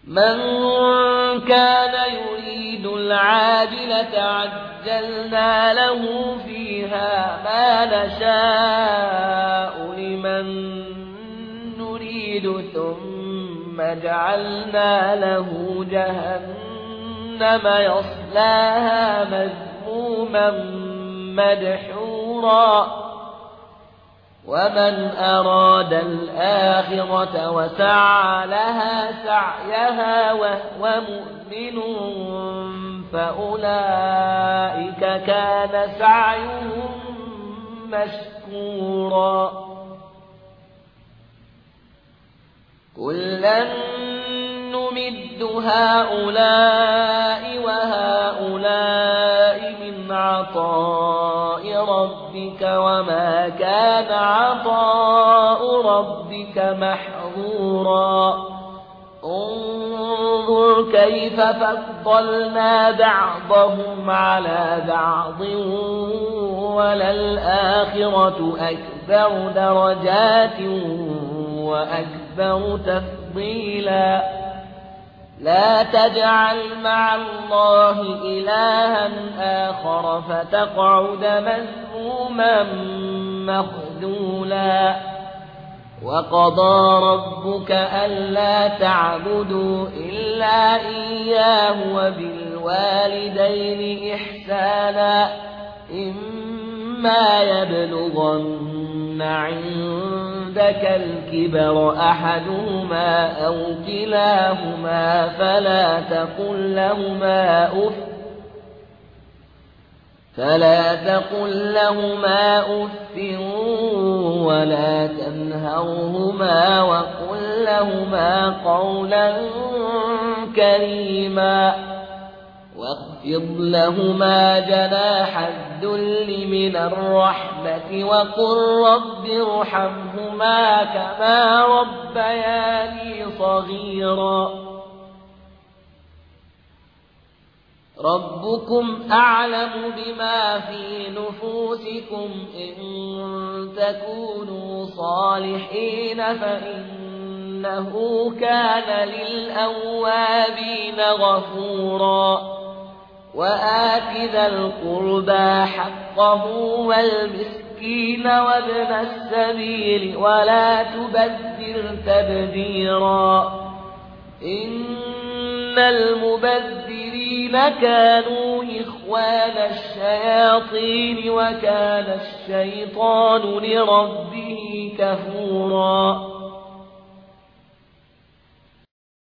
من كان يريد العاجلة عجلنا له فيها ما نشاء لمن نريد ثم جعلنا له جهنم يصلاها مذموما مدحورا ومن أراد الآخرة وسعى لها سعيها وهو مؤمن فأولئك كان سعيهم مشكورا كلا نمد هؤلاء وهؤلاء من عطاء ربك وما كان عطاء ربك محظورا انظر كيف فضلنا بعضهم على بعض وللآخرة أكبر درجات وأكبر تفضيلا لا تجعل مع الله إلها آخر فتقعد مذموما مخذولا وقضى ربك ألا تعبدوا إلا إياه وبالوالدين إحسانا إما يبلغن عندك الكبر أحدهما أو كلاهما فلا تقل لهما أف ولا تنهرهما وقل لهما قولا كريما واخفض لهما جناح الذل من الرحمة وقل رب ارحمهما كما ربياني صغيرا ربكم أعلم بما في نفوسكم إن تكونوا صالحين فإنه كان للأوابين غفورا وآت ذا القربى حقه والمسكين وابن السبيل ولا تبذر تبذيرا إن المبذرين كانوا إخوان الشياطين وكان الشيطان لربه كفورا